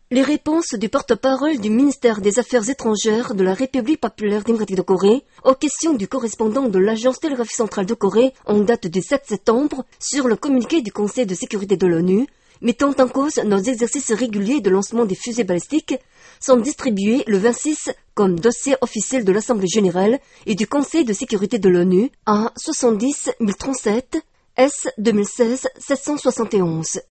Les réponses du porte-parole du ministère des Affaires étrangères de la République populaire démocratique de Corée aux questions du correspondant de l'Agence télégraphique centrale de Corée en date du 7 septembre sur le communiqué du Conseil de sécurité de l'ONU mettant en cause nos exercices réguliers de lancement des fusées balistiques sont distribués le 26 comme dossier officiel de l'Assemblée générale et du Conseil de sécurité de l'ONU à 70 037 S 2016 771.